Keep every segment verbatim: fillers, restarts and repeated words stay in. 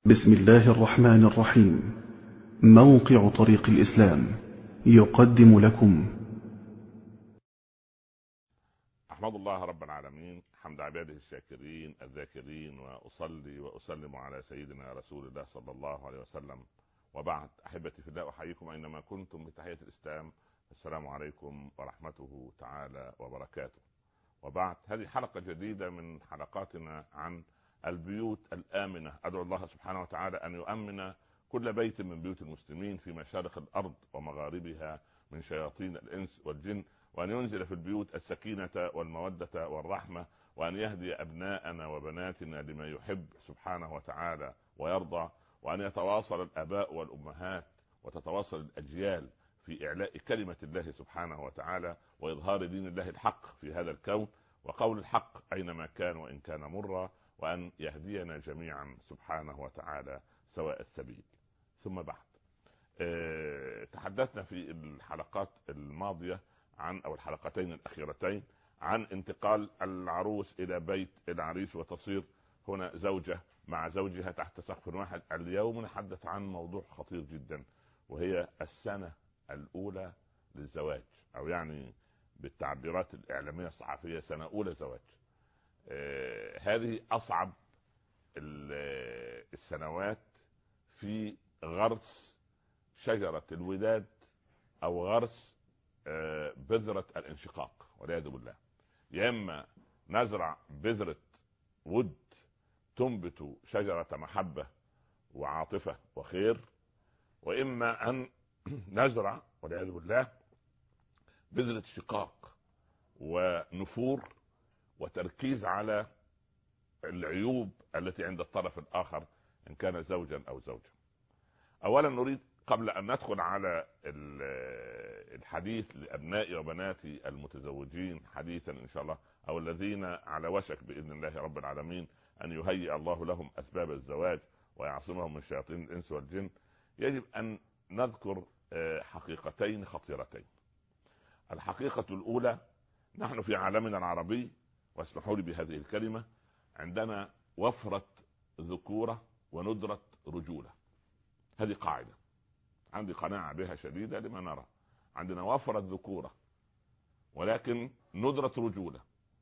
بسم الله الرحمن الرحيم. موقع طريق الإسلام يقدم لكم. أحمد الله رب العالمين حمد عباده الشاكرين الذاكرين، وأصلي وأسلم على سيدنا رسول الله صلى الله عليه وسلم. وبعد، أحبتي في الله، أحييكم أينما كنتم بتحية الإسلام. السلام عليكم ورحمته تعالى وبركاته. وبعد، هذه حلقة جديدة من حلقاتنا عن البيوت الآمنة. أدعو الله سبحانه وتعالى أن يؤمن كل بيت من بيوت المسلمين في مشارق الأرض ومغاربها من شياطين الإنس والجن، وأن ينزل في البيوت السكينة والمودة والرحمة، وأن يهدي أبناءنا وبناتنا لما يحب سبحانه وتعالى ويرضى، وأن يتواصل الآباء والأمهات وتتواصل الأجيال في إعلاء كلمة الله سبحانه وتعالى وإظهار دين الله الحق في هذا الكون، وقول الحق أينما كان وإن كان مرا، وأن يهدينا جميعا سبحانه وتعالى سواء السبيل. ثم بعد، أه تحدثنا في الحلقات الماضية عن أو الحلقتين الأخيرتين عن انتقال العروس إلى بيت العريس، وتصير هنا زوجة مع زوجها تحت سقف واحد. اليوم نتحدث عن موضوع خطير جدا، وهي السنة الأولى للزواج، أو يعني بالتعبيرات الإعلامية الصحفية سنة أولى زواج. آه هذه أصعب السنوات في غرس شجرة الوداد أو غرس آه بذرة الانشقاق والعياذ بالله. يا إما نزرع بذرة ود تنبت شجرة محبة وعاطفة وخير، وإما أن نزرع والعياذ بالله بذرة شقاق ونفور وتركيز على العيوب التي عند الطرف الآخر إن كان زوجا أو زوجة. أولا نريد قبل أن ندخل على الحديث لأبنائي وبناتي المتزوجين حديثا إن شاء الله، أو الذين على وشك بإذن الله رب العالمين أن يهيئ الله لهم أسباب الزواج ويعصمهم من شياطين الإنس والجن، يجب أن نذكر حقيقتين خطيرتين. الحقيقة الأولى، نحن في عالمنا العربي، واسمحوا لي بهذه الكلمة، عندنا وفرة ذكورة وندرة رجولة. هذه قاعدة عندي قناعة بها شديدة لما نرى. عندنا وفرة ذكورة ولكن ندرة رجولة.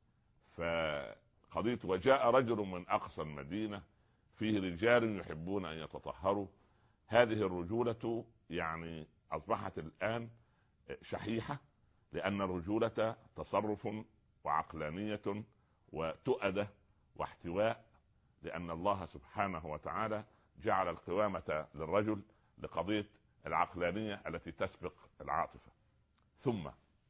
فقضية وجاء رجل من أقصى المدينة فيه رجال يحبون أن يتطهروا، هذه الرجولة يعني أصبحت الآن شحيحة، لأن الرجولة تصرف وعقلانية وتؤدة واحتواء، لأن الله سبحانه وتعالى جعل القوامة للرجل لقضية العقلانية التي تسبق العاطفة. ثم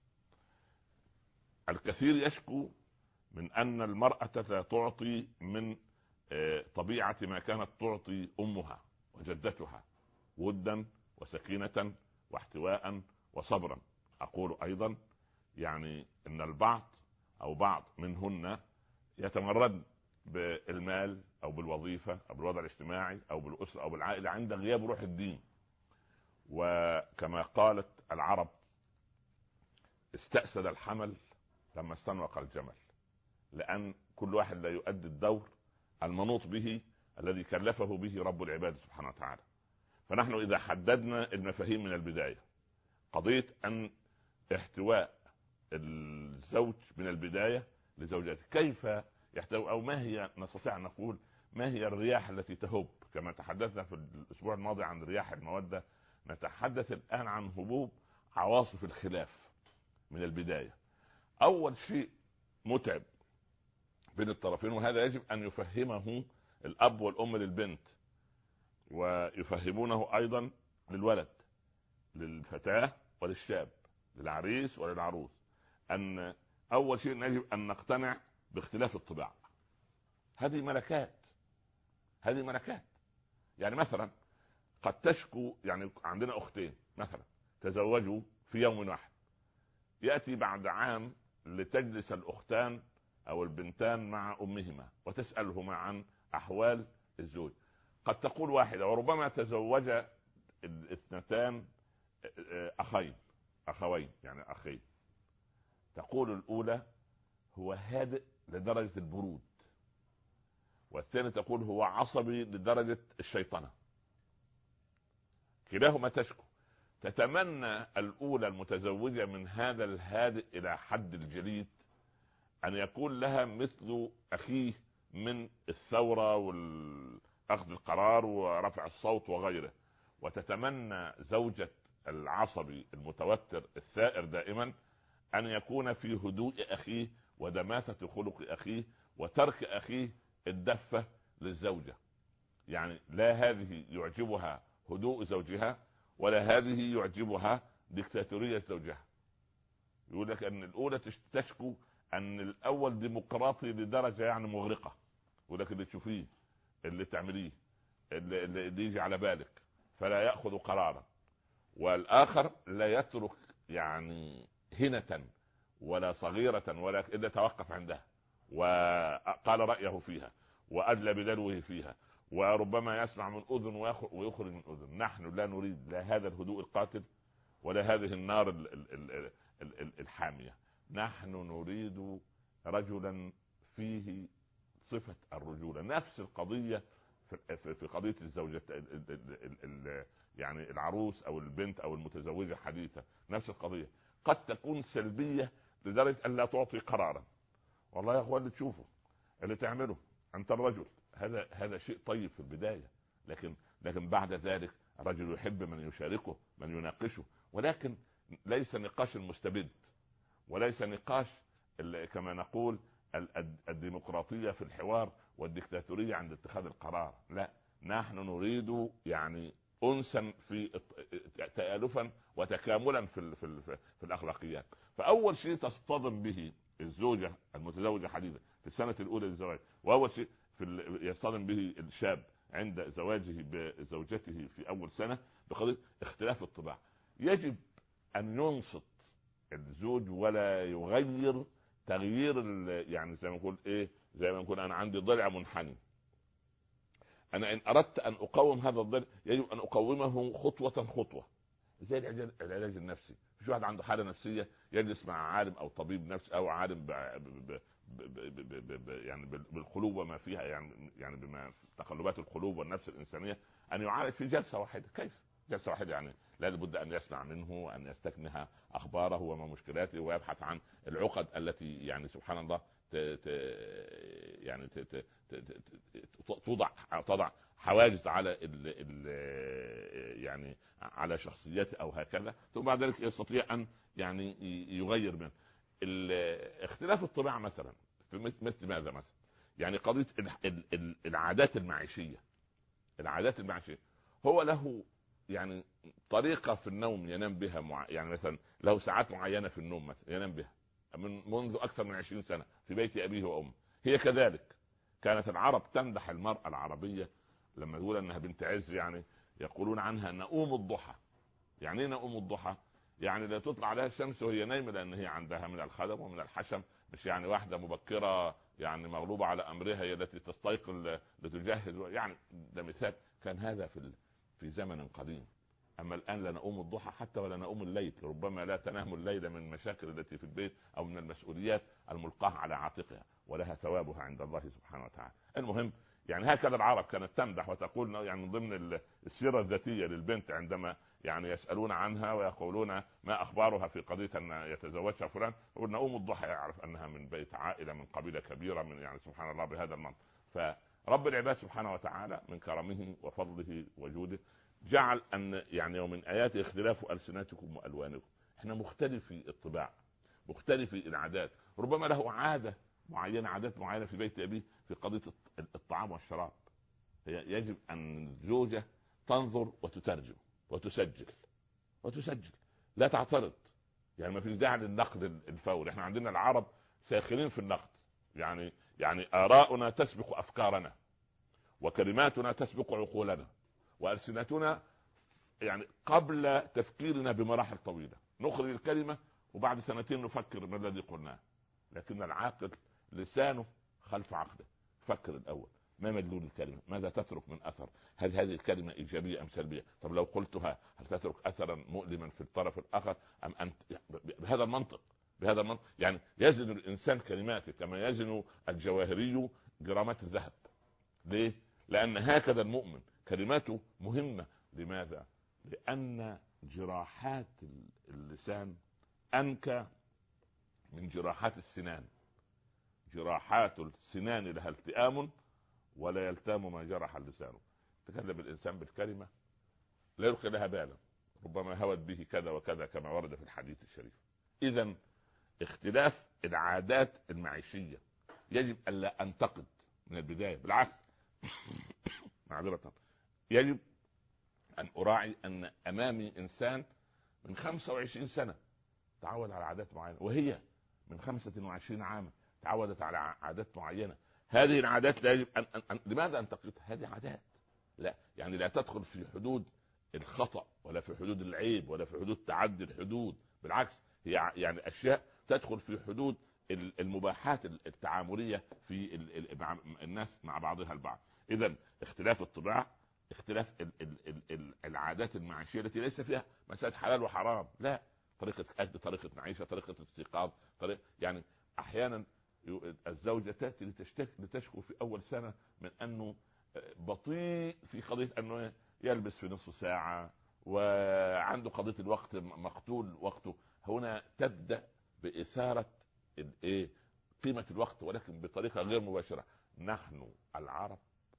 الكثير يشكو من أن المرأة لا تعطي من طبيعة ما كانت تعطي أمها وجدتها، ودا وسكينة واحتواء وصبرا. أقول أيضا يعني إن البعض أو بعض منهن يتمرد بالمال أو بالوظيفة أو بالوضع الاجتماعي أو بالأسرة أو بالعائلة عند غياب روح الدين. وكما قالت العرب: استأسد الحمل لما استنوق الجمل، لأن كل واحد لا يؤدي الدور المنوط به الذي كلفه به رب العباد سبحانه وتعالى. فنحن إذا حددنا المفاهيم من البداية، قضية أن احتواء الزوج من البداية لزوجته، كيف يحتوي، أو ما هي، نستطيع أن نقول ما هي الرياح التي تهب. كما تحدثنا في الأسبوع الماضي عن رياح المودة، نتحدث الآن عن هبوب عواصف الخلاف من البداية. أول شيء متعب بين الطرفين، وهذا يجب أن يفهمه الأب والأم للبنت، ويفهمونه أيضا للولد، للفتاة وللشاب، للعريس وللعروس، أن أول شيء يجب أن نقتنع باختلاف الطباع. هذه ملكات، هذه ملكات. يعني مثلا قد تشكو، يعني عندنا أختين مثلا تزوجوا في يوم واحد، يأتي بعد عام لتجلس الأختان أو البنتان مع أمهما وتسألهما عن أحوال الزوج. قد تقول واحدة، وربما تزوج الاثنتان أخين أخوين يعني أخين، تقول الأولى: هو هادئ لدرجة البرود، والثاني تقول هو عصبي لدرجة الشيطنة. كلاهما تشكو. تتمنى الأولى المتزوجة من هذا الهادئ إلى حد الجليد أن يكون لها مثل أخيه من الثورة والأخذ القرار ورفع الصوت وغيره، وتتمنى زوجة العصبي المتوتر الثائر دائما أن يكون في هدوء أخيه ودماثة خلق أخيه وترك أخيه الدفة للزوجة. يعني لا هذه يعجبها هدوء زوجها ولا هذه يعجبها ديكتاتورية زوجها. يقول لك أن الأولى تشكو أن الأول ديمقراطي لدرجة يعني مغرقة، يقول لك اللي تشوفيه اللي تعمليه اللي, اللي يجي على بالك فلا يأخذ قرارا، والآخر لا يترك يعني هنة ولا صغيرة ولا إلا توقف عندها وقال رأيه فيها وأدلى بدلوه فيها، وربما يسمع من أذن ويخرج من أذن. نحن لا نريد لا هذا الهدوء القاتل ولا هذه النار الحامية. نحن نريد رجلا فيه صفة الرجولة. نفس القضية في قضية الزوجة يعني العروس أو البنت أو المتزوجة حديثة، نفس القضية قد تكون سلبية لدرجة أن لا تعطي قرارا. والله يا أخوان اللي تشوفه اللي تعمله أنت الرجل هذا هذا شيء طيب في البداية، لكن لكن بعد ذلك الرجل يحب من يشاركه من يناقشه، ولكن ليس نقاش المستبد وليس نقاش كما نقول الديمقراطية في الحوار والديكتاتورية عند اتخاذ القرار. لا، نحن نريد يعني أنسا في تآلفا وتكاملا في في في الأخلاقيات. فأول شيء تصطدم به الزوجة المتزوجة حديثا في السنة الأولى للزواج، وأول شيء في يصطدم به الشاب عند زواجه بزوجته في أول سنة بقضية اختلاف الطباع. يجب أن ينصت الزوج ولا يغير تغيير يعني زي ما نقول ايه زي ما نقول انا عندي ضلع منحني، انا ان اردت ان اقوم هذا الضلع يجب ان اقومه خطوة خطوة، زي العلاج, العلاج النفسي. مش واحد عنده حالة نفسية يجلس مع عالم او طبيب نفسي او عالم ب ب ب ب ب يعني بالقلوب وما فيها يعني يعني بما تقلبات القلوب والنفس الانسانية ان يعالج في جلسة واحدة. كيف جلسة واحدة؟ يعني لا بد أن يسمع منه وأن يستكنها أخباره وما مشكلاته ويبحث عن العقد التي يعني سبحان الله ت ت يعني ت ت ت توضع تضع حواجز على ال ال يعني على شخصيته أو هكذا، ثم بعد ذلك يستطيع أن يعني يغير من اختلاف الطباع. مثلا في مثل ماذا مثلا يعني قضية العادات المعيشية. العادات المعيشية هو له يعني طريقة في النوم ينام بها مع... يعني مثلا له ساعات معينة في النوم مثلا ينام بها من منذ أكثر من عشرين سنة في بيت أبيه وأمه. هي كذلك كانت العرب تمدح المرأة العربية لما يقول أنها بنت عز، يعني يقولون عنها نؤوم الضحى. يعني ايه نؤوم الضحى؟ يعني لا تطلع عليها الشمس وهي نايمة لأن هي عندها من الخدم ومن الحشم، مش يعني واحدة مبكرة يعني مغلوبة على أمرها هي التي تستيقظ لتجهز. يعني ده مثال كان هذا في ال... في زمن قديم. أما الآن لا نؤوم الضحى حتى ولا نؤوم الليل، ربما لا تنام الليل من المشاكل التي في البيت أو من المسؤوليات الملقاة على عاتقها، ولها ثوابها عند الله سبحانه وتعالى. المهم يعني هكذا العرب كانت تمدح وتقول يعني من ضمن السيرة الذاتية للبنت عندما يعني يسألون عنها ويقولون ما أخبارها في قضية أن يتزوجها فلان، يقول نؤوم الضحى، يعرف أنها من بيت عائلة من قبيلة كبيرة من يعني سبحان الله بهذا المنطق. فرب العباد سبحانه وتعالى من كرمه وفضله وجوده جعل أن يعني ومن آيات اختلاف ألسنتكم وألوانكم. احنا مختلفي الطباع مختلفي العادات. ربما له عادة معينة عادات معينة في بيت أبيه في قضية الطعام والشراب. يجب أن الزوجة تنظر وتترجم وتسجل وتسجل لا تعترض. يعني ما فيش داعي للنقد الفوري. احنا عندنا العرب ساخرين في النقد، يعني يعني آراؤنا تسبق أفكارنا وكلماتنا تسبق عقولنا وألسنتنا يعني قبل تفكيرنا بمراحل طويلة. نخرج الكلمة وبعد سنتين نفكر ما الذي قلناه. لكن العاقل لسانه خلف عقله، فكر الأول ما مدلول الكلمة، ماذا تترك من أثر، هل هذه الكلمة إيجابية أم سلبية، طب لو قلتها هل تترك أثرا مؤلما في الطرف الآخر أم أنت. بهذا المنطق بهذا المنطق يعني يزن الإنسان كلماته كما يزن الجواهري جرامات الذهب. ليه؟ لأن هكذا المؤمن كلماته مهمة. لماذا؟ لأن جراحات اللسان أنكى من جراحات السنان. جراحات السنان لها التئام ولا يلتام ما جرح اللسان. تكلم الإنسان بالكلمة لا يلقي لها بالا، ربما هوت به كذا وكذا كما ورد في الحديث الشريف. إذن اختلاف العادات المعيشية يجب ألا أنتقد من البداية، بالعكس معذرة يجب أن أراعي أن أمامي إنسان من خمسة وعشرين سنة تعود على عادات معينة، وهي من خمسة وعشرين عاما تعودت على عادات معينة. هذه العادات لا يجب أن, أن, أن لماذا أنتقدها؟ هذه عادات لا يعني لا تدخل في حدود الخطأ ولا في حدود العيب ولا في حدود تعدي الحدود، بالعكس هي يعني أشياء تدخل في حدود المباحات التعاملية في الناس مع بعضها البعض. إذن اختلاف الطباع، اختلاف العادات المعيشية التي ليس فيها مسألة حلال وحرام، لا، طريقة أكل، طريقة معيشة، طريقة استيقاظ، طريقة يعني أحيانا الزوجة تأتي لتشتكي لتشكو في أول سنة من أنه بطيء في قضية أنه يلبس في نصف ساعة وعنده قضية الوقت مقتول وقته. هنا تبدأ بإثارة الايه قيمة الوقت، ولكن بطريقة غير مباشرة. نحن العرب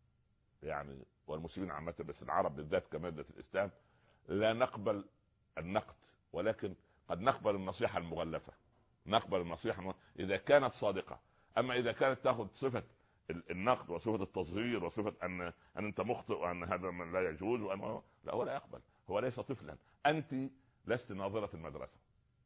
يعني والمسلمين عامة، بس العرب بالذات كمادة الإسلام لا نقبل النقد، ولكن قد نقبل النصيحة المغلفة، نقبل النصيحة إذا كانت صادقة. أما إذا كانت تأخذ صفة النقد وصفة التصغير وصفة أن أن أنت مخطئ وأن هذا من لا يجوز وأن لا، هو لا يقبل. هو ليس طفلا، أنت لست ناظرة المدرسة،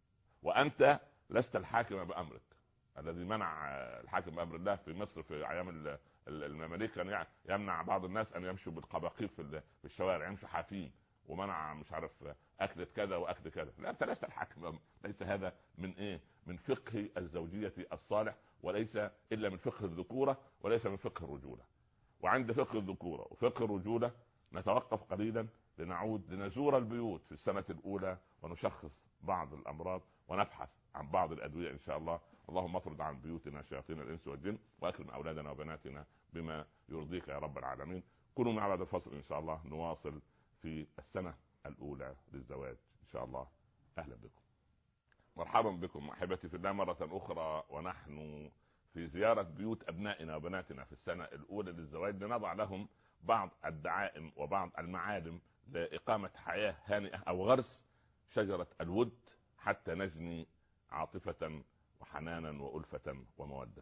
وأنت لست الحاكم بأمرك. الذي منع الحاكم بأمر الله في مصر في أيام المماليك كان يمنع بعض الناس أن يمشوا بالقباقير في الشوارع، يمشوا حافين، ومنع مش عارف أكلة كذا وأكل كذا. لا، أنت لست الحاكم. ليس هذا من إيه؟ من فقه الزوجية الصالح، وليس إلا من فقه الذكورة، وليس من فقه الرجولة. وعند فقه الذكورة وفقه الرجولة نتوقف قليلا لنعود لنزور البيوت في السنة الأولى ونشخص بعض الأمراض ونبحث عن بعض الأدوية إن شاء الله. اللهم اطرد عن بيوتنا شياطين الإنس والجن، وأكرم أولادنا وبناتنا بما يرضيك يا رب العالمين. كونوا مع بعد الفصل إن شاء الله نواصل في السنة الأولى للزواج إن شاء الله. أهلا بكم، مرحبا بكم أحبتي في الله مرة أخرى، ونحن في زيارة بيوت أبنائنا وبناتنا في السنة الأولى للزواج لنضع لهم بعض الدعائم وبعض المعالم لإقامة حياة هانئة أو غرس شجرة الود حتى نجني عاطفة وحنانا وألفة ومودة.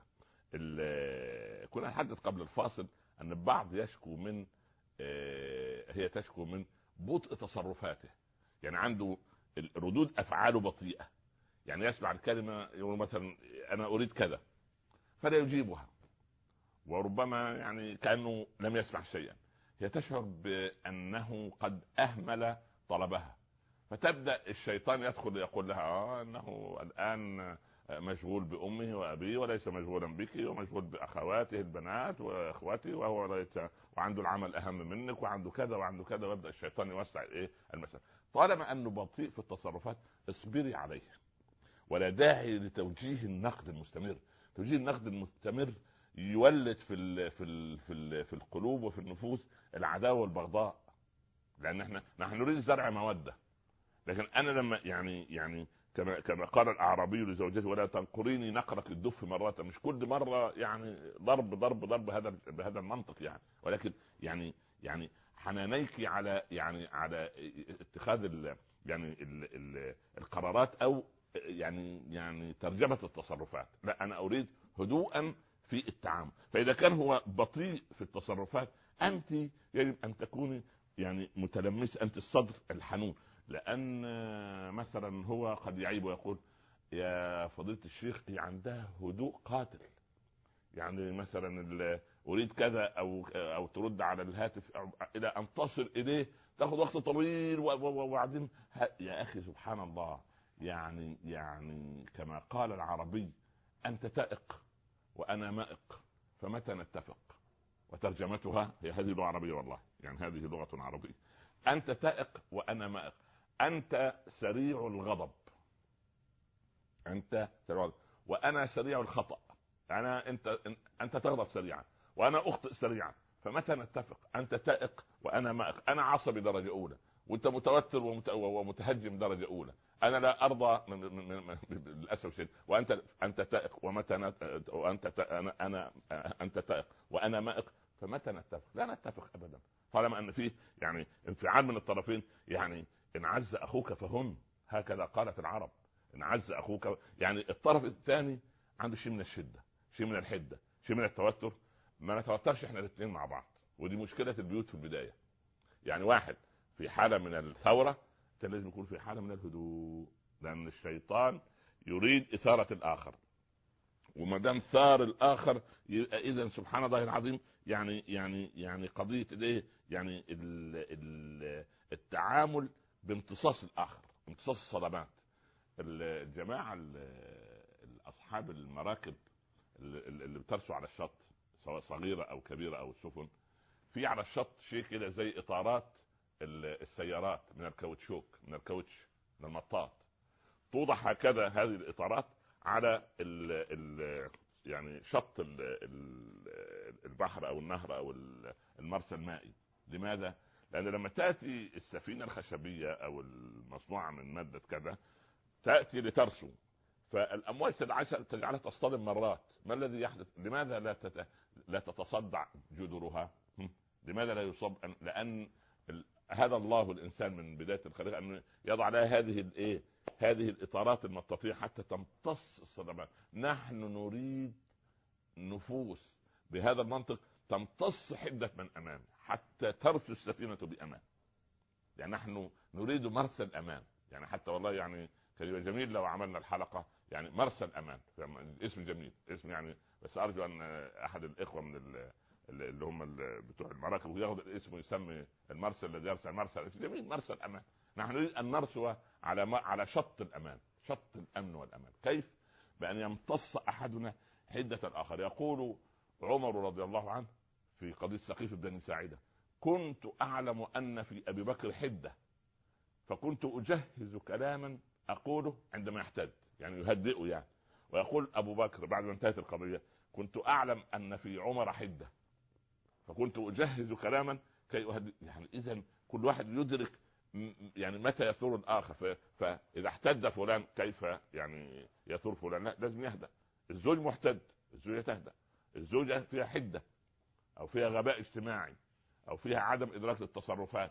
كنا نحدث قبل الفاصل أن البعض يشكو من هي تشكو من بطء تصرفاته، يعني عنده ردود أفعاله بطيئة، يعني يسمع الكلمة يقول مثلا أنا أريد كذا فلا يجيبها، وربما يعني كأنه لم يسمع شيئا. هي تشعر بأنه قد أهمل طلبها، فتبدأ الشيطان يدخل يقول لها آه أنه الآن مشغول بأمه وأبيه وليس مشغولا بك، ومشغول بأخواته البنات وأخواته، وهو ليس وعنده العمل أهم منك وعنده كذا وعنده كذا، ويبدأ الشيطان يوسع إيه المسألة. طالما أنه بطيء في التصرفات اصبري عليه، ولا داعي لتوجيه النقد المستمر. توجيه النقد المستمر يولد في ال في ال في ال في القلوب وفي النفوس العداوة والبغضاء، لأن احنا نحن نريد زرع مودة. لكن أنا لما يعني يعني كما كما قال الأعرابي لزوجته ولا تنقريني نقرك الدف مرات، مش كل مرة يعني ضرب ضرب ضرب هذا بهذا المنطق يعني، ولكن يعني يعني حنانيك على يعني على اتخاذ ال يعني ال ال القرارات أو يعني يعني ترجمة التصرفات. لا، أنا أريد هدوءا في التعامل. فإذا كان هو بطيء في التصرفات أنت يجب أن تكوني يعني متلمس، أنت الصدر الحنون، لأن مثلا هو قد يعيب ويقول يا فضيلة الشيخ هي عندها هدوء قاتل، يعني مثلا أريد كذا أو أو ترد على الهاتف إلى أن تصل إليه تأخذ وقت طويل، وبعدين يا أخي سبحان الله، يعني يعني كما قال العربي أنت تائق وأنا مائق فمتى نتفق. وترجمتها هي هذه لغة عربية والله، يعني هذه لغة عربية. أنت تائق وأنا مائق، أنت سريع الغضب، أنت سريع الغضب وأنا سريع الخطأ. أنا أنت أنت تغضب سريعا وأنا أخطئ سريعا، فمتى نتفق؟ انت تائق وانا مائق، انا عصبي درجه اولى وانت متوتر ومت... ومتهجم درجه اولى، انا لا ارضى من... من... من... للاسف الشديد، وانت انت تائق ومتى نت... وانت ت... انا انا انت تائق وانا مائق، فمتى نتفق؟ لا نتفق ابدا طالما ان فيه يعني انفعال من الطرفين. يعني ان عز اخوك فهن، هكذا قالت العرب، ان عز اخوك، يعني الطرف الثاني عنده شيء من الشده، شيء من الحده، شيء من التوتر، ما نتوترش احنا الاثنين مع بعض. ودي مشكله البيوت في البدايه. يعني واحد في حاله من الثوره كان لازم يكون في حاله من الهدوء، لان الشيطان يريد اثاره الاخر، وما دام ثار الاخر اذا سبحان الله العظيم يعني يعني يعني قضيه الايه يعني ال ال التعامل بامتصاص الاخر، امتصاص الصدمات. الجماعه اصحاب المراكب اللي بترسو على الشط سواء صغيره او كبيره او السفن، في على الشط شيء كده زي اطارات السيارات من الكاوتشوك، من الكاوتش، من المطاط، توضع هكذا هذه الاطارات على ال ال يعني شط ال ال البحر او النهر او المرسى المائي. لماذا؟ لان لما تاتي السفينه الخشبيه او المصنوعه من ماده كذا تاتي لترسو، فالامواج تجعلها تصطدم مرات. ما الذي يحدث؟ لماذا لا تت... لا تتصدع جذورها؟ لماذا لا يصاب؟ لان هذا الله الانسان من بدايه الخليقه ان يضع لها هذه الايه هذه الاطارات المطاطيه حتى تمتص الصدمات. نحن نريد نفوس بهذا المنطق تمتص حده من امام حتى ترسو السفينه بامان. يعني نحن نريد مرسى الامان. يعني حتى والله يعني كان جميل لو عملنا الحلقه يعني مرسى الامان، اسم جميل، اسم يعني، بس ارجو ان احد الاخوه من اللي هم بتوع المراكب وياخذ الاسم ويسمي المرسى الذي يرسل مرسى جميل، مرسى الامان. نحن نريد ان نرسو على على شط الامان، شط الامن والامان. كيف؟ بان يمتص احدنا حده الاخر. يقول عمر رضي الله عنه في قضيه سقيف بن ساعده: كنت اعلم ان في ابي بكر حده فكنت اجهز كلاما اقوله عندما يحتد، يعني يهدئه يعني. ويقول ابو بكر بعد ما انتهت القضيه: كنت اعلم ان في عمر حده فكنت اجهز كلاما كي أهدئ. يعني اذا كل واحد يدرك يعني متى يثور الاخر. فاذا احتد فلان كيف يعني يثور فلان؟ لا، لازم يهدأ. الزوج محتد، الزوجه تهدأ. الزوجه فيها حده او فيها غباء اجتماعي او فيها عدم ادراك للتصرفات.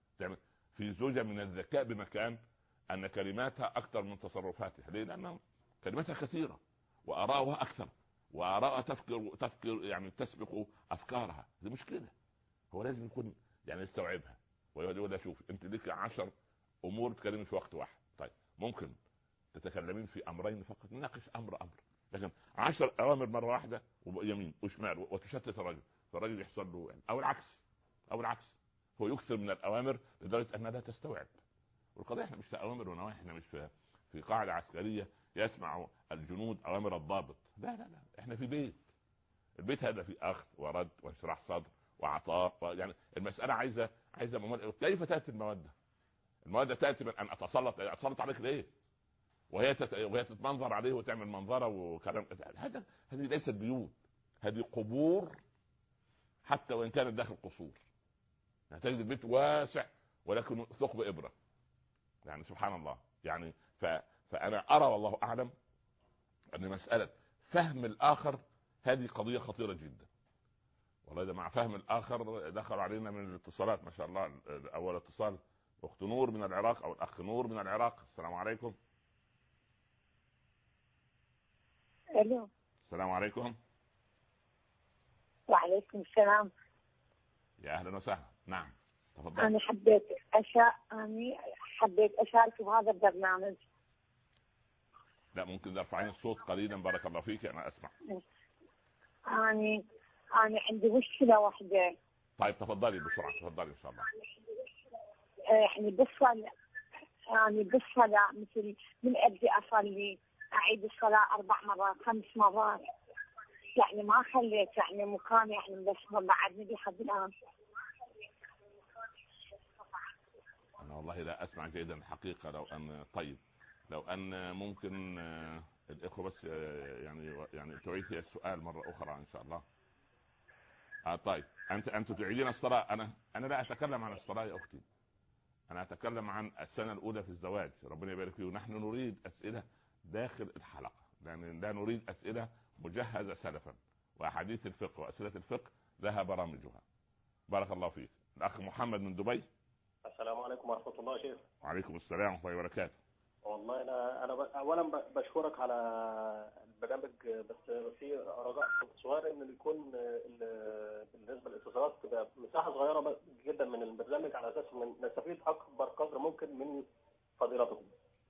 في زوجة من الذكاء بمكان ان كلماتها اكثر من تصرفاتها. ليه؟ لان كلماتها كثيرة وآراءها اكثر، وآراءها تفكر تفكر يعني تسبق افكارها. دي مشكلة. هو لازم يكون يعني يستوعبها ويقول: شوف انت لك عشر امور تكلمين في وقت واحد، طيب ممكن تتكلمين في امرين فقط، نناقش امر امر، لكن عشر اوامر مرة واحدة ويمين وشمال وتشتت الرجل، فالرجل يحصل له يعني. او العكس او العكس هو يكثر من الاوامر لدرجه انها لا تستوعب. والقضيه احنا مش في اوامر ونواهي، احنا مش في في قاعده عسكريه يسمع الجنود اوامر الضابط. لا لا لا، احنا في بيت. البيت هذا فيه اخذ ورد وانشراح صدر وعطاء، يعني المساله عايزه عايزه ممل... كيف تاتي الموده؟ الموده تاتي من ان اتسلط اتسلط عليك ليه؟ وهي تت... وهي تتمنظر عليه وتعمل منظره وكلام. هذا هذه ليست بيوت، هذه قبور، حتى وان كانت داخل قصور. يعني تجد البيت واسع ولكن ثقب ابره. يعني سبحان الله. يعني ف... فانا ارى والله اعلم ان مساله فهم الاخر هذه قضيه خطيره جدا. والله ده مع فهم الاخر دخل علينا من الاتصالات ما شاء الله. اول اتصال اخت نور من العراق او الاخ نور من العراق. السلام عليكم. الو. السلام عليكم. وعليكم السلام. يا اهلا وسهلا. نعم تفضل. انا حبيت اشا انا حبيت اشارك بهذا البرنامج. لا ممكن ترفعين الصوت قليلا بارك الله فيك انا اسمع. اني انا عندي مشكله واحده. طيب تفضلي بسرعه، تفضلي ان شاء الله. يعني بالصلاة يعني بالصلاة مثل من ابدي اصلي اعيد الصلاه اربع مرات خمس مرات، يعني ما خليت يعني مكان يعني بس بعدني لحد الان. انا والله لا اسمع جيدا الحقيقه. لو ان طيب لو ان ممكن الاخوه بس يعني يعني تعيد السؤال مره اخرى ان شاء الله. اه طيب انت انت تعيدين الصلاه. انا انا لا اتكلم عن الصلاه يا اختي، انا اتكلم عن السنه الاولى في الزواج، ربنا يبارك فيه. ونحن نريد اسئله داخل الحلقه، لان لا نريد اسئله مجهزه سلفا. واحاديث الفقه واسئله الفقه لها برامجها. بارك الله فيك. الاخ محمد من دبي. السلام عليكم ورحمه الله يا شيخ. وعليكم السلام ورحمه الله وبركاته. والله انا انا ب... اولا ب... بشكرك على البرنامج، بس في رجاء صغير ان يكون ال... بالنسبه للاتصالات تبقى مساحه صغيره جدا من البرنامج، على اساس ان نستفيد اكبر قدر ممكن من فضيلتكم.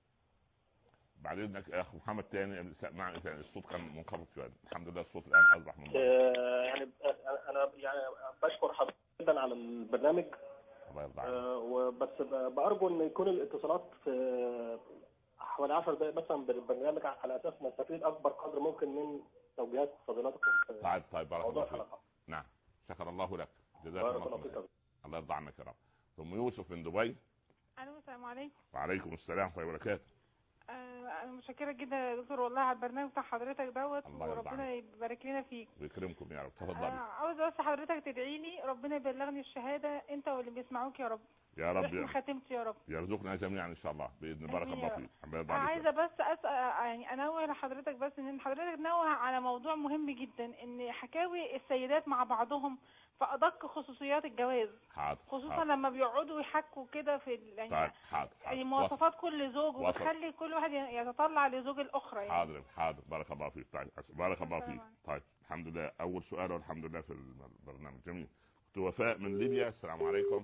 بعد اذنك يا اخ محمد تاني مع الصوت كان منخفض شويه. الحمد لله الصوت الان اصبح من آه يعني انا يعني بشكر حضرتك جدا على البرنامج. الله يرضى عنك. آه وبس بارجو ان يكون الاتصالات في حوالي عشر دقائق مثلا بالبرنامج، على اساس نستفيد اكبر قدر ممكن من توجيهات فضيلتكم. طيب طيب بارك الله فيك. نعم شكر الله لك، جزاك الله خير. الله يرضى عنك يا رب. ثم يوسف من دبي. الو السلام عليكم. وعليكم السلام ورحمه الله وبركاته. انا متشكره جدا يا دكتور والله على البرنامج بتاع حضرتك دوت، وربنا يبارك لنا فيك ويكرمكم يا رب. تفضل. عاوز بس حضرتك تدعي لي ربنا يبلغني الشهاده انت واللي بيسمعوك يا رب. يا رب يا ختمت يا رب. يرزقنا جميعا ان شاء الله باذن. بارك الله فيك. عايزه بس اسال يعني انوه لحضرتك بس ان حضرتك تنوه على موضوع مهم جدا، ان حكاوي السيدات مع بعضهم فأدق خصوصيات الجواز. حاضر. خصوصا حاضر. لما بيقعدوا يحكوا كده في يعني حاضر. حاضر. يعني مواصفات كل زوج، وبتخلي كل واحد يتطلع لزوج الاخرى يعني. حاضر حاضر. بارك الله فيك. طيب بارك الله فيك. طيب الحمد لله اول سؤال والحمد لله في البرنامج جميل. وفاء من ليبيا. السلام عليكم.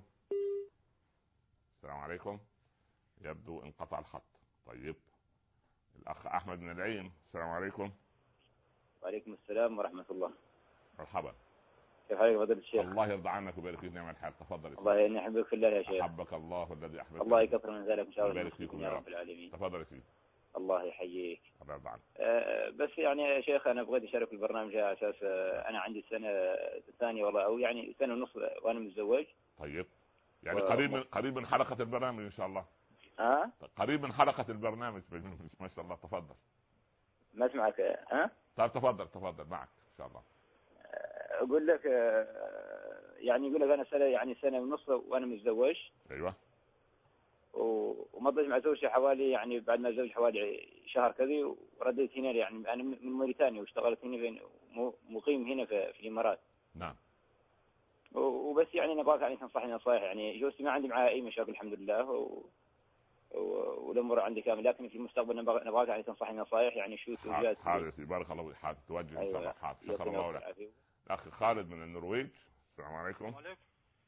السلام عليكم. يبدو انقطع الخط. طيب الاخ احمد من العين. السلام عليكم. وعليكم السلام ورحمه الله. مرحبا. كيف حالك فضيلة الشيخ؟ الله يرضى عنك ويبارك فيك. نعم الحال. تفضل. الله اني احبك في الله يا شيخ. احبك الله الذي احببك. الله يكثر من ذلك ان شاء الله. يبارك فيكم يا رب العالمين. تفضل يا سيدي. الله يحييك. الله يرضى عنك. أه بس يعني يا شيخ انا بغيت اشارك في البرنامج على اساس أه انا عندي السنه الثانيه والله، او يعني سنه ونص وانا متزوج. طيب يعني و... قريب من قريب من حلقه البرنامج ان شاء الله. ها أه؟ قريب من حلقه البرنامج ما شاء الله. تفضل. ما اسمعك. ها أه؟ طيب تفضل تفضل معك ان شاء الله. اقول لك يعني يقول لك انا سنه يعني سنه ونص وانا متزوج. ايوه. ومضيت مع زوجتي حوالي يعني بعد ما زوج حوالي شهر كذا، ورديت هنا يعني انا من موريتانيا واشتغلت هنا في مقيم هنا في, في الامارات. نعم. وبس يعني نبغاك يعني تنصحني نصائح. يعني زوجتي ما عندي معها اي مشاكل الحمد لله، و والامور عندي كامل، لكن في المستقبل نبغاك يعني تنصحني نصائح يعني شو توجهات. حاضر سيدي بارك الله فيك. حاضر توجه ان شاء الله. حاضر شكر الله لك. الاخ خالد من النرويج. السلام عليكم. وعليكم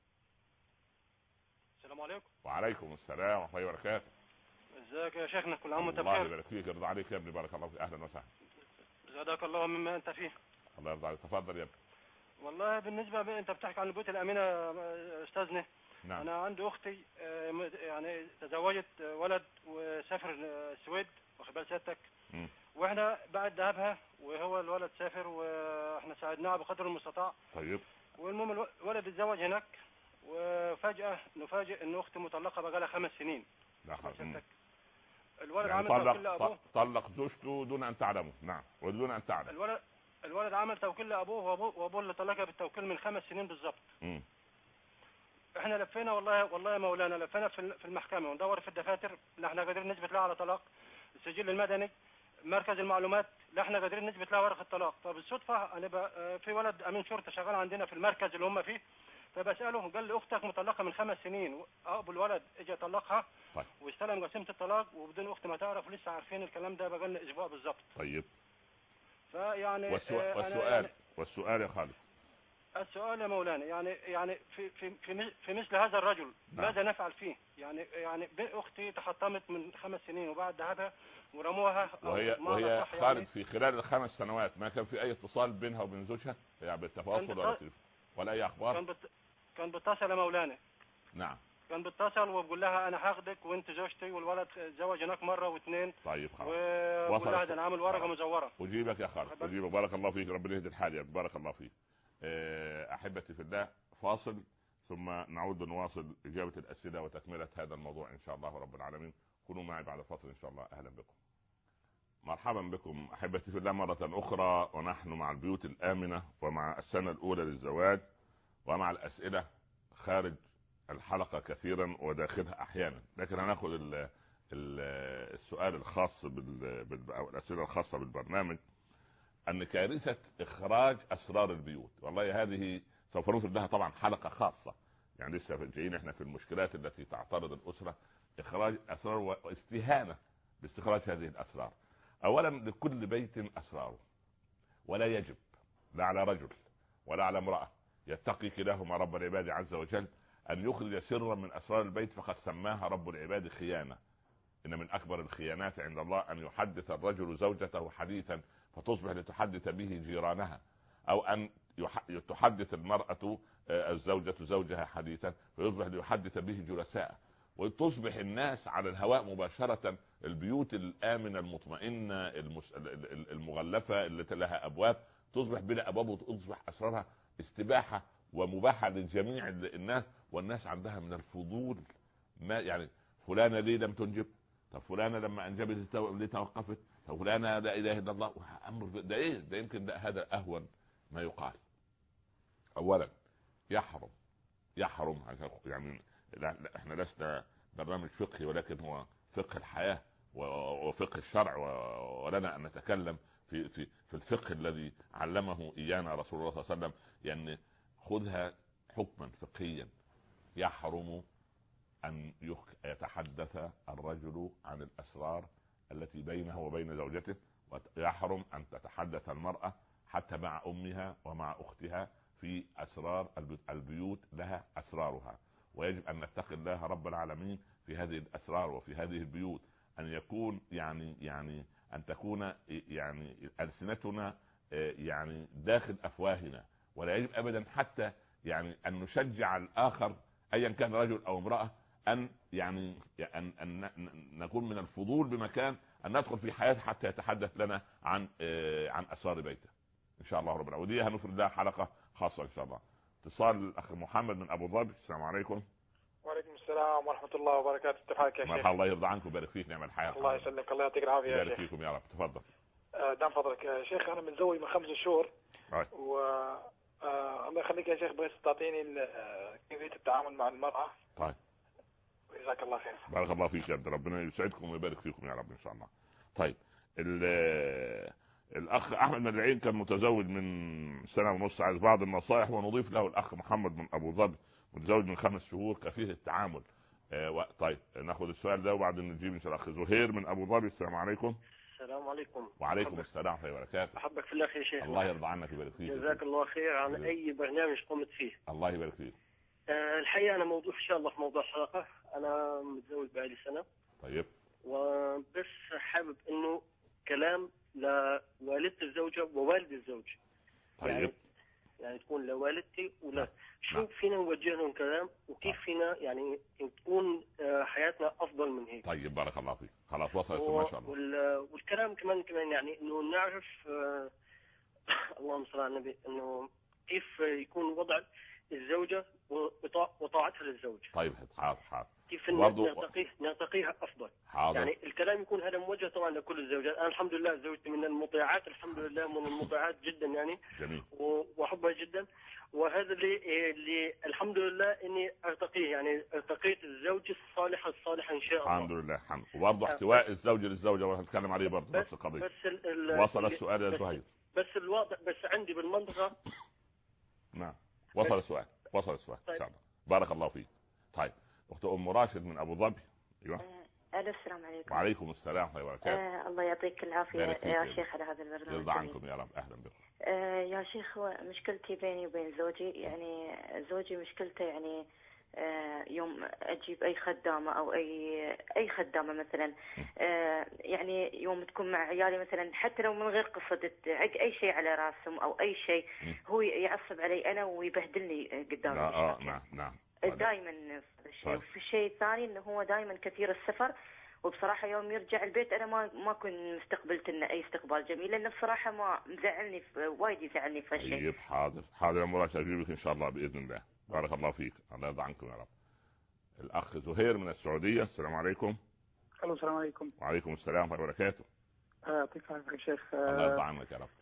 السلام. عليكم. وعليكم السلام ورحمه الله وبركاته. ازيك يا شيخنا؟ كل عام وانت بخير. الله بخير. يبارك فيك. يرضى عليك يا ابني. بارك الله فيك. اهلا وسهلا. زادك الله مما انت فيه. الله يرضى عليك. تفضل يا ابني. والله بالنسبه ب... انت بتحكي عن البيوت الامينه استاذنا. نعم. انا عندي اختي يعني تزوجت ولد وسافر السويد، واخد بال سيادتك؟ واحنا بعد ذهابها وهو الولد سافر واحنا ساعدناها بقدر المستطاع. طيب. والمهم الولد اتزوج هناك، وفجأة نفاجئ ان اختي مطلقة بقى لها خمس سنين. لا خمس. الولد يعني عمل توكيل لابوه. طلق زوجته دون ان تعلمه. نعم ودون ان تعلم. الولد الولد عمل توكيل لابوه، وابوه وابوه اللي طلقها بالتوكيل من خمس سنين بالظبط. احنا لفينا والله والله يا مولانا، لفينا في المحكمة وندور في الدفاتر، لا احنا قادرين نثبت لها على طلاق. السجل المدني، مركز المعلومات، لا احنا قادرين نثبت لها ورقه طلاق. طب الصدفه انا في ولد امين شرطه شغال عندنا في المركز اللي هم فيه، فبساله قال لي اختك مطلقه من خمس سنين. ابو الولد اجى طلقها. طيب. واستلم قسيمه الطلاق وبدون اختي ما تعرف، ولسه عارفين الكلام ده بقى لنا اسبوع بالظبط. طيب. فيعني والسؤال والسؤال, يعني والسؤال يا خالد. السؤال يا مولانا يعني يعني في في في, في مثل هذا الرجل نعم. ماذا نفعل فيه؟ يعني يعني اختي تحطمت من خمس سنين وبعد ذهبها ورموها. وهي وهي خالد يعني في خلال الخمس سنوات ما كان في اي اتصال بينها وبين زوجها يعني بالتواصل ولا تليفون ولا اي اخبار؟ كان بت... كان بيتصل يا مولانا. نعم. كان بيتصل وبقول لها انا هاخدك وانت زوجتي، والولد تزوج هناك مره واثنين. طيب خلاص. وقول لها ده انا عامل ورقه مزوره. اجيبك يا خالد اجيبك. بارك الله فيك. ربنا يهدي الحال يا بارك الله فيك. احبتي في الله فاصل ثم نعود نواصل اجابه الاسئله وتكمله هذا الموضوع ان شاء الله رب العالمين. كونوا معي بعد فتره ان شاء الله. اهلا بكم. مرحبا بكم احبتي في الله مره اخرى، ونحن مع البيوت الامنه ومع السنه الاولى للزواج، ومع الاسئله خارج الحلقه كثيرا وداخلها احيانا، لكن هناخد ال ال السؤال الخاص بال او الاسئله الخاصه بالبرنامج. ان كارثه اخراج اسرار البيوت، والله هذه سوف نوصل لها طبعا حلقه خاصه، يعني لسه جايين احنا في المشكلات التي تعترض الاسره، اخراج اسرار واستهانه باستخراج هذه الاسرار. اولا لكل بيت اسراره، ولا يجب لا على رجل ولا على امراه يتقي كلاهما رب العباد عز وجل ان يخرج سرا من اسرار البيت، فقد سماها رب العباد خيانه. ان من اكبر الخيانات عند الله ان يحدث الرجل زوجته حديثا فتصبح لتحدث به جيرانها، او ان تحدث المرأة الزوجة زوجها حديثا فيصبح ليحدث به جلساء، وتصبح الناس على الهواء مباشرة. البيوت الآمنة المطمئنة المغلفة التي لها أبواب تصبح بلا أبواب، وتصبح أسرارها استباحة ومباحة للجميع الناس، والناس عندها من الفضول ما يعني فلانة ليه لم تنجب؟ طب فلانة لما أنجبت ليه توقفت؟ طب فلانة لا إله إلا الله. أمر ده إيه ده؟ يمكن ده هذا أهون ما يقال. اولا يحرم يحرم يعني لا احنا لسنا برنامج فقهي، ولكن هو فقه الحياه وفقه الشرع، ولنا ان نتكلم في في في الفقه الذي علمه ايانا رسول الله صلى الله عليه وسلم. يعني خذها حكما فقهيا. يحرم ان يتحدث الرجل عن الاسرار التي بينه وبين زوجته، ويحرم ان تتحدث المراه حتى مع امها ومع اختها في اسرار البيوت، لها اسرارها، ويجب ان نتقي الله رب العالمين في هذه الاسرار وفي هذه البيوت. ان يكون يعني يعني ان تكون يعني السنتنا يعني داخل افواهنا، ولا يجب ابدا حتى يعني ان نشجع الاخر ايا كان رجل او امراه ان يعني ان ان نكون من الفضول بمكان ان ندخل في حياته حتى يتحدث لنا عن عن اسرار بيته ان شاء الله رب العالمين. ودي هنفرد لها حلقه خاصه ان شاء الله. اتصال الاخ محمد من ابو ظبي. السلام عليكم. وعليكم السلام ورحمه الله وبركاته. كيف يا شيخ؟ مرحبا، الله يرضى عنكم ويبارك فيك، نعم الحياه. الله يسلمك، الله يعطيك العافيه يا شيخ. يبارك فيكم يا رب. تفضل. دام فضلك يا شيخ، انا متزوج من خمس شهور و آه الله يخليك يا شيخ، بس تعطيني كيفيه التعامل مع المراه. طيب جزاك الله خير. بارك الله فيك يا عبد، ربنا يسعدكم ويبارك فيكم يا رب ان شاء الله. طيب الاخ احمد من العين كان متزوج من سنه ونص، عايز بعض النصائح، ونضيف له الاخ محمد من ابو ظبي متزوج من خمس شهور، كيفيه التعامل. آه طيب ناخذ السؤال ده وبعدين نجيب ان شاء الله. اخ زهير من ابو ظبي. السلام عليكم. السلام عليكم. وعليكم أحبك. السلام ورحمه الله وبركاته. احبك في الله يا شيخ. الله يرضى عنك ويبارك فيك. جزاك الله خير عن جزاك. اي برنامج قمت فيه. الله يبارك فيك. أه الحقيقه انا موضوع ان شاء الله في موضوع الحلقه، انا متزوج بقالي سنه. طيب. وبس حابب انه كلام لوالدة الزوجه ووالد الزوج. طيب. يعني يعني تكون لوالدتي ولا شو فينا نوجه لهم كلام، وكيف فينا يعني تكون حياتنا افضل من هيك. طيب بارك الله فيك. خلاص وصلت و... ما شاء الله. والكلام كمان كمان يعني انه نعرف آه اللهم صل على النبي، انه كيف يكون وضع الزوجه وطاعتها للزوج. طيب حاضر حاضر. كيف نرتقيه نرتقيها افضل. حاضر. يعني الكلام يكون هذا موجه طبعا لكل الزوجات. انا الحمد لله زوجتي من المطيعات، الحمد لله من المطيعات جدا يعني. جميل. واحبها جدا، وهذا اللي اللي الحمد لله اني ارتقيه، يعني ارتقيت الزوج الصالح الصالح ان شاء الله. الحمد لله. الحمد وبرضه احتواء الزوج للزوجه وهنتكلم عليه برضه نفس القضيه. بس ال وصل السؤال يا زهير. بس الواضح بس عندي بالمنطقه. نعم وصل السؤال. وصل السؤال. طيب. ان شاء الله. بارك الله فيك. طيب اخت ام راشد من ابو ظبي. ايوه. الو السلام عليكم. وعليكم السلام ورحمه الله وبركاته. آه الله يعطيك العافيه يا شيخ على هذا البرنامج. يرضى عنكم يا رب. اهلا بكم. آه يا شيخ، هو مشكلتي بيني وبين زوجي، يعني زوجي مشكلته يعني آه يوم اجيب اي خدامه او اي اي خدامه مثلا، آه يعني يوم تكون مع عيالي مثلا، حتى لو من غير قصه تعق اي شيء على راسهم او اي شيء، هو يعصب علي انا ويبهدلني قدام اه نعم نعم دائما الشيء. وفي الشيء الثاني انه هو دائما كثير السفر، وبصراحه يوم يرجع البيت انا ما ما كنت مستقبلت لنا اي استقبال جميل، لانه بصراحه ما مزعلني وايد، يزعلني في هالشيء. طيب حاضر حاضر يا مراد، اجيبك ان شاء الله باذن الله. بارك الله فيك، الله يرضى عنكم يا رب. الاخ زهير من السعوديه. السلام عليكم. السلام عليكم. وعليكم السلام ورحمه الله وبركاته. يعطيك العافيه يا شيخ. الله يرضى عنك يا رب.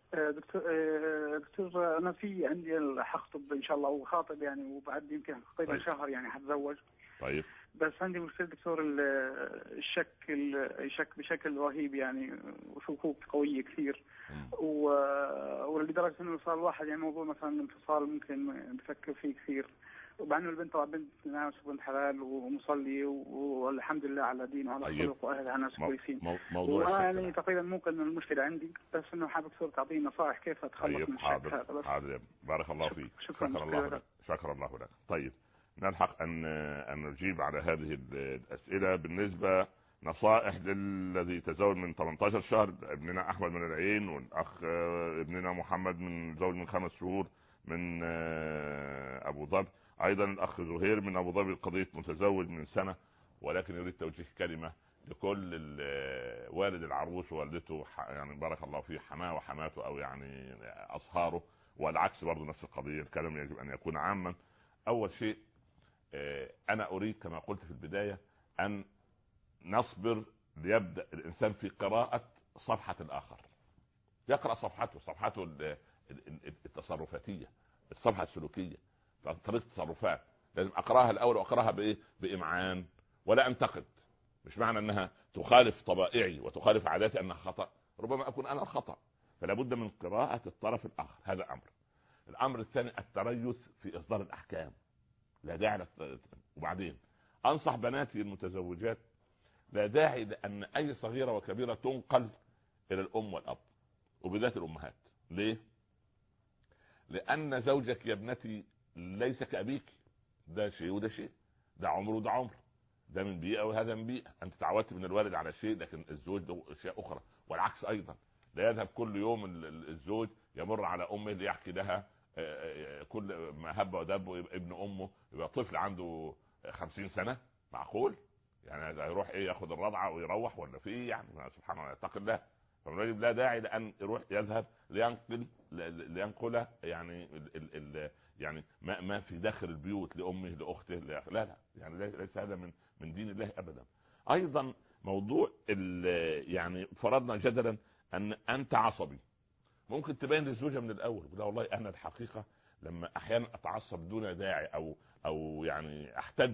دكتور دكتور انا في عندي حخطب ان شاء الله وخاطب يعني، وبعد يمكن تقريبا طيب. شهر يعني حتزوج. طيب. بس عندي مشكلة دكتور، الشك الشك بشكل رهيب يعني، وشكوك قوية كثير، ولدرجة انه صار الواحد يعني موضوع مثلا الانفصال ممكن بفكر فيه كثير. ومع انه البنت طبعا بنت ناس وبنت حلال ومصلي والحمد لله على دين وعلى خلق واهلها ناس كويسين. موضوع يعني تقريبا ممكن انه المشكلة عندي، بس انه حابب دكتور تعطيني نصائح كيف اتخلص طيب. من الشك حاضر. هذا. بس حاضر. بارك الله فيك. شكرا, شكرا الله لك. شكرا الله لك. طيب نلحق ان ان نجيب على هذه الاسئله. بالنسبه نصائح للذي تزوج من ثمانية عشر شهر، ابننا احمد من العين، والاخ ابننا محمد من زوج من خمس شهور من ابو ظبي، ايضا الاخ زهير من ابو ظبي قضيه متزوج من سنه، ولكن يريد توجيه كلمه لكل والد العروس ووالدته، يعني بارك الله فيه، حماه وحماته او يعني اصهاره، والعكس برضه نفس القضيه. الكلام يجب ان يكون عاما. اول شيء انا اريد كما قلت في البدايه ان نصبر ليبدا الانسان في قراءه صفحه الاخر، يقرا صفحته صفحته التصرفاتيه، الصفحه السلوكيه، طريقه التصرفات لازم اقراها الاول، واقراها بايه؟ بامعان، ولا انتقد. مش معنى انها تخالف طبائعي وتخالف عاداتي انها خطا، ربما اكون انا الخطا، فلا بد من قراءه الطرف الاخر. هذا امر. الامر الثاني التريث في اصدار الاحكام، لا داعي. وبعدين انصح بناتي المتزوجات لا داعي لان اي صغيره وكبيره تنقل الى الام والاب، وبالذات الامهات. ليه؟ لان زوجك يا ابنتي ليس كابيك، ده شيء وده شيء، ده عمر وده عمر، ده من بيئه وهذا من بيئه. انت تعودت من الوالد على شيء، لكن الزوج له اشياء اخرى، والعكس ايضا. لا يذهب كل يوم الزوج يمر على امه ليحكي لها كل ما هب ودب ابن امه، يبقى طفل عنده خمسين سنه، معقول؟ يعني يروح ايه ياخذ الرضعه ويروح ولا في ايه يعني؟ سبحان الله، يتقي الله. فالرجل لا داعي لان يروح يذهب لينقل لينقل يعني ال ال يعني ما ما في داخل البيوت لامه لاخته، لا لا، يعني ليس هذا من من دين الله ابدا. ايضا موضوع يعني فرضنا جدلا ان انت عصبي، ممكن تبين للزوجه من الاول، لا والله انا الحقيقه لما احيانا اتعصب دون داعي او او يعني احتد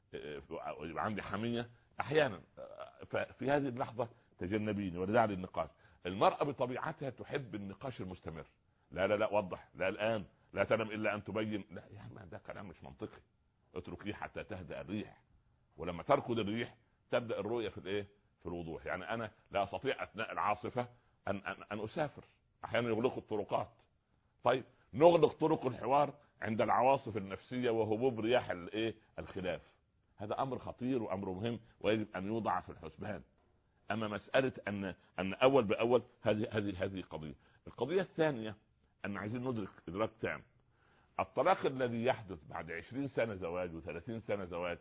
او يبقى عندي حميه احيانا، ففي هذه اللحظه تجنبيني ولا داعي للنقاش. المراه بطبيعتها تحب النقاش المستمر، لا لا لا وضح، لا الان، لا تنم الا ان تبين، لا يا عم ده كلام مش منطقي، اتركيه حتى تهدأ الريح، ولما تركض الريح تبدا الرؤيه في الايه؟ في الوضوح. يعني انا لا استطيع اثناء العاصفه ان ان, أن اسافر، احيانا يغلقوا الطرقات. طيب نغلق طرق الحوار عند العواصف النفسيه وهبوب رياح الايه؟ الخلاف. هذا امر خطير وامر مهم ويجب ان يوضع في الحسبان. اما مساله ان ان اول باول، هذه هذه هذه قضيه. القضيه الثانيه ان عايزين ندرك ادراك تام، الطلاق الذي يحدث بعد عشرين سنه زواج وثلاثين سنه زواج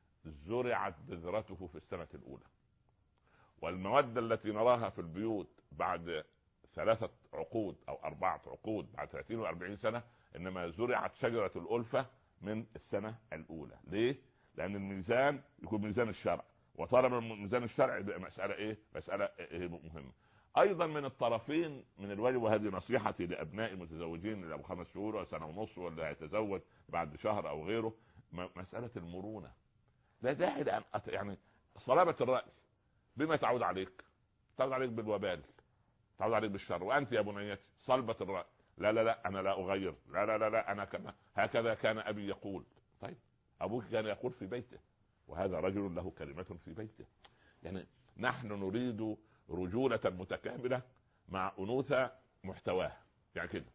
زرعت بذرته في السنه الاولى، والموده التي نراها في البيوت بعد ثلاثه عقود او اربعه عقود بعد ثلاثين واربعين سنه انما زرعت شجره الالفه من السنه الاولى. ليه؟ لان الميزان يكون ميزان الشرع، وطالما ميزان الشرع يبقى مساله ايه؟ مساله إيه مهمه. ايضا من الطرفين من الواجب، وهذه نصيحتي لابناء المتزوجين اللي ابو خمس شهور وسنه ونص ولا هيتزوج بعد شهر او غيره، مساله المرونه. لا داعي لان يعني صلابه الراي بما تعود عليك، تعود عليك بالوبال، تعود عليك بالشر، وانت يا بنيتي صلبه الراي، لا لا لا انا لا اغير، لا لا لا, لا انا كما هكذا كان ابي يقول. طيب ابوك كان يقول في بيته، وهذا رجل له كلمه في بيته. يعني نحن نريد رجولة متكاملة مع أنوثة محتواها، يعني كده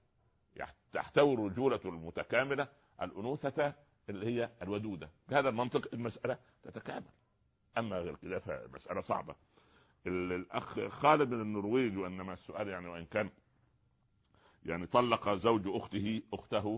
تحتوي الرجولة المتكاملة الأنوثة اللي هي الودودة. بهذا المنطق المسألة تتكامل. أما غير كده فمسألة صعبة. الأخ خالد من النرويج، وإنما السؤال يعني وإن كان يعني طلق زوج أخته أخته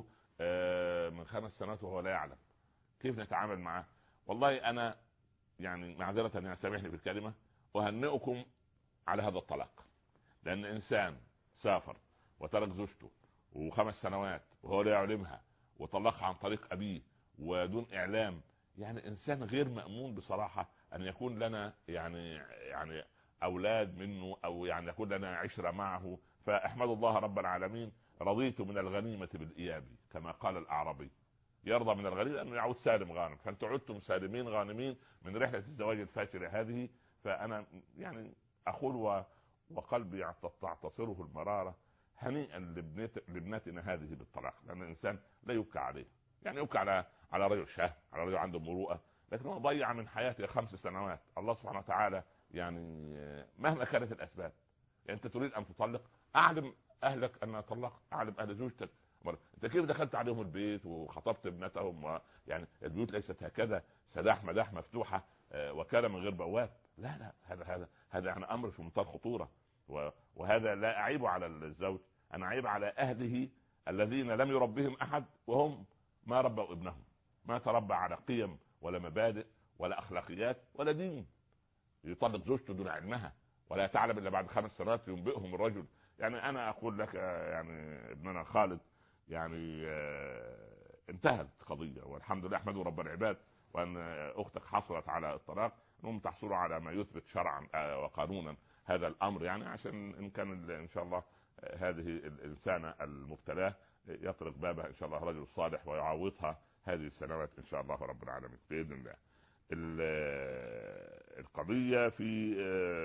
من خمس سنوات وهو لا يعلم، كيف نتعامل معه؟ والله أنا يعني معذرة يعني سامحني في الكلمة، أهنئكم على هذا الطلاق، لأن إنسان سافر وترك زوجته وخمس سنوات وهو لا يعلمها وطلقها عن طريق أبيه ودون إعلام، يعني إنسان غير مأمون بصراحة أن يكون لنا يعني يعني أولاد منه، أو يعني يكون لنا عشرة معه فاحمد الله رب العالمين، رضيت من الغنيمة بالإياب كما قال الأعرابي، يرضى من الغنيمة أنه يعود سالم غانم، فأنتم عدتم سالمين غانمين من رحلة الزواج الفاشلة هذه. فأنا يعني أقول وقلبي تعتصره المرارة، هنيئا لابنتنا هذه بالطلاق، لأن الإنسان لا يبكى عليه، يعني يبكى على على رجل شهم، على رجل عنده مروءة، لكن هو ضيع من حياته خمس سنوات. الله سبحانه وتعالى يعني مهما كانت الأسباب، يعني أنت تريد أن تطلق، أعلم أهلك أن طلق، أعلم أهل زوجتك. أنت كيف دخلت عليهم البيت وخطبت ابنتهم؟ يعني البيوت ليست هكذا سداح مداح مفتوحة وكان من غير بواب، لا لا، هذا هذا هذا يعني أمر في منتهى الخطورة. وهذا لا أعيب على الزوج، أنا أعيب على أهله الذين لم يربهم أحد، وهم ما ربوا ابنهم، ما تربى على قيم ولا مبادئ ولا أخلاقيات ولا دين. يطلق زوجته دون علمها، ولا تعلم إلا بعد خمس سنوات ينبئهم الرجل. يعني أنا أقول لك يعني ابننا خالد يعني انتهت قضية، والحمد لله، أحمد رب العباد، وأن أختك حصلت على الطلاق، أنهم تحصلوا على ما يثبت شرعا وقانونا هذا الأمر، يعني عشان إن كان إن شاء الله هذه الإنسانة المبتلاة يطرق بابها إن شاء الله رجل صالح ويعوضها هذه السنوات إن شاء الله رب العالمين بإذن الله. القضية في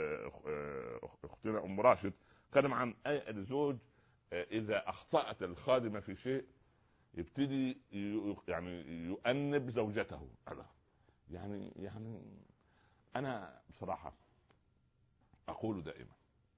أختنا أم راشد كلام عن الزوج إذا أخطأت الخادمة في شيء يبتدي يعني يؤنب زوجته. يعني يعني أنا بصراحة أقول دائما،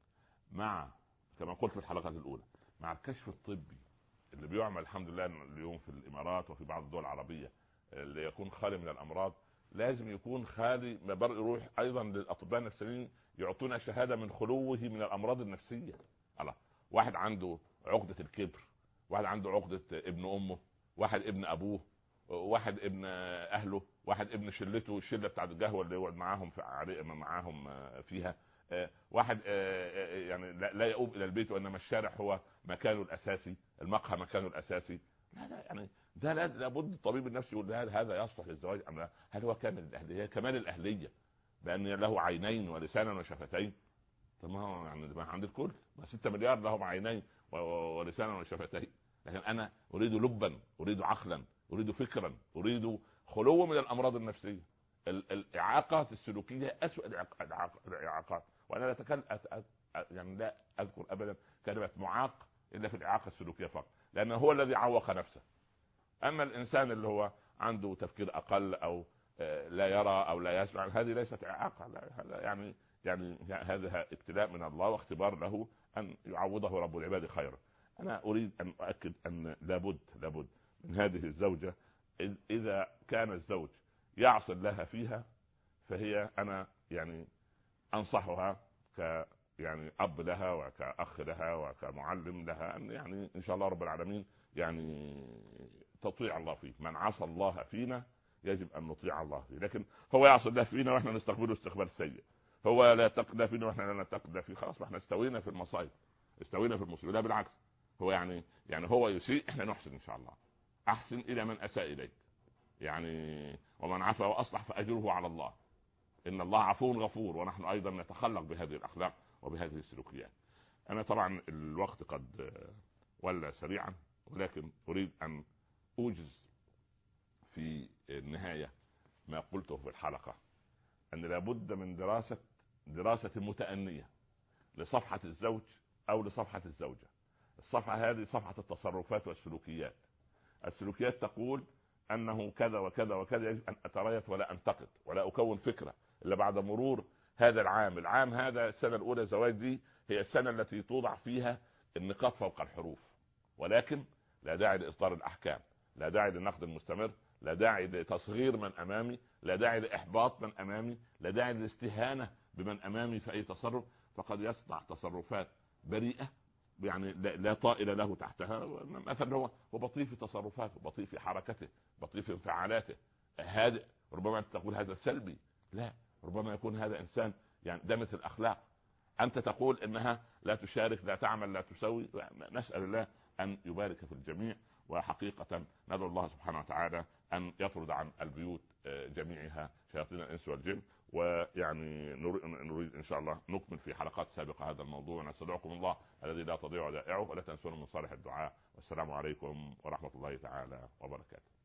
مع كما قلت في الحلقات الأولى، مع الكشف الطبي اللي بيعمل الحمد لله اليوم في الإمارات وفي بعض الدول العربية اللي يكون خالي من الأمراض، لازم يكون خالي ما يروح أيضا للأطباء النفسيين يعطونا شهادة من خلوه من الأمراض النفسية. الله، واحد عنده عقدة الكبر، واحد عنده عقدة ابن أمه، واحد ابن أبوه، واحد ابن أهله، واحد ابن شلته، الشلة بتاعت القهوة اللي يقعد معاهم في معاهم فيها، واحد يعني لا يؤوب إلى البيت وإنما الشارع هو مكانه الأساسي، المقهى مكانه الأساسي. لا لا، يعني ده لابد الطبيب النفسي يقول هل هذا يصلح للزواج أم لا؟ هل هو كامل الأهلية؟ كمال الأهلية بأن له عينين ولسانا وشفتين. طب ما هو يعني ما عند الكل، ما ستة مليار لهم عينين ولسانا وشفتين، لكن أنا أريد لبا، أريد عقلا، أريد فكرا، أريد خلو من الأمراض النفسية. الإعاقات السلوكية أسوأ الإعاقات، وأنا لا أتكلم يعني لا أذكر أبدا كلمة معاق إلا في الإعاقة السلوكية فقط، لأنه هو الذي عوق نفسه. أما الإنسان اللي هو عنده تفكير أقل أو لا يرى أو لا يسمع، هذه ليست إعاقة، هذا يعني يعني هذا ابتلاء من الله واختبار له أن يعوضه رب العباد خيرا. أنا أريد أن أؤكد أن لابد لابد من هذه الزوجة، إذا كان الزوج يعصر لها فيها، فهي أنا يعني أنصحها ك يعني أب لها وكأخ لها وكمعلم لها أن يعني إن شاء الله رب العالمين يعني تطيع الله فيه. من عصى الله فينا يجب أن نطيع الله فيه، لكن هو يعصي الله فينا وإحنا نستقبله استقبال سيء، هو لا تقدى فينا وإحنا لا نتقدى فيه، خلاص احنا استوينا في المصائب، استوينا في المصيبة. لا بالعكس، هو يعني يعني هو يسيء احنا نحسن إن شاء الله. أحسن إلى من أساء إليك، يعني ومن عفا وأصلح فأجره على الله، إن الله عفو غفور، ونحن أيضا نتخلق بهذه الأخلاق وبهذه السلوكيات. أنا طبعا الوقت قد ولى سريعا، ولكن أريد أن أوجز في النهاية ما قلته في الحلقة، أن لابد من دراسة دراسة متأنية لصفحة الزوج أو لصفحة الزوجة. الصفحة هذه صفحة التصرفات والسلوكيات. السلوكيات تقول أنه كذا وكذا وكذا، يجب أن أتريث ولا أنتقد ولا أكون فكرة إلا بعد مرور هذا العام. العام هذا السنة الأولى زواج دي هي السنة التي توضع فيها النقاط فوق الحروف، ولكن لا داعي لإصدار الأحكام، لا داعي للنقد المستمر، لا داعي لتصغير من أمامي، لا داعي لإحباط من أمامي، لا داعي للاستهانة بمن أمامي في أي تصرف. فقد يصنع تصرفات بريئة يعني لا طائل له تحتها، مثلا هو هو بطيء في تصرفاته، بطيء في حركته، بطيء في انفعالاته، هادئ. ربما تقول هذا سلبي، لا، ربما يكون هذا إنسان يعني دمث الأخلاق. أنت تقول إنها لا تشارك، لا تعمل، لا تسوي. نسأل الله أن يبارك في الجميع وحقيقة ندعو الله سبحانه وتعالى أن يطرد عن البيوت جميعها شياطين الإنس والجن. ويعني نريد إن شاء الله نكمل في حلقات سابقة هذا الموضوع. نستودعكم الله الذي لا تضيع ودائعه، ولا تنسون من صالح الدعاء. والسلام عليكم ورحمة الله تعالى وبركاته.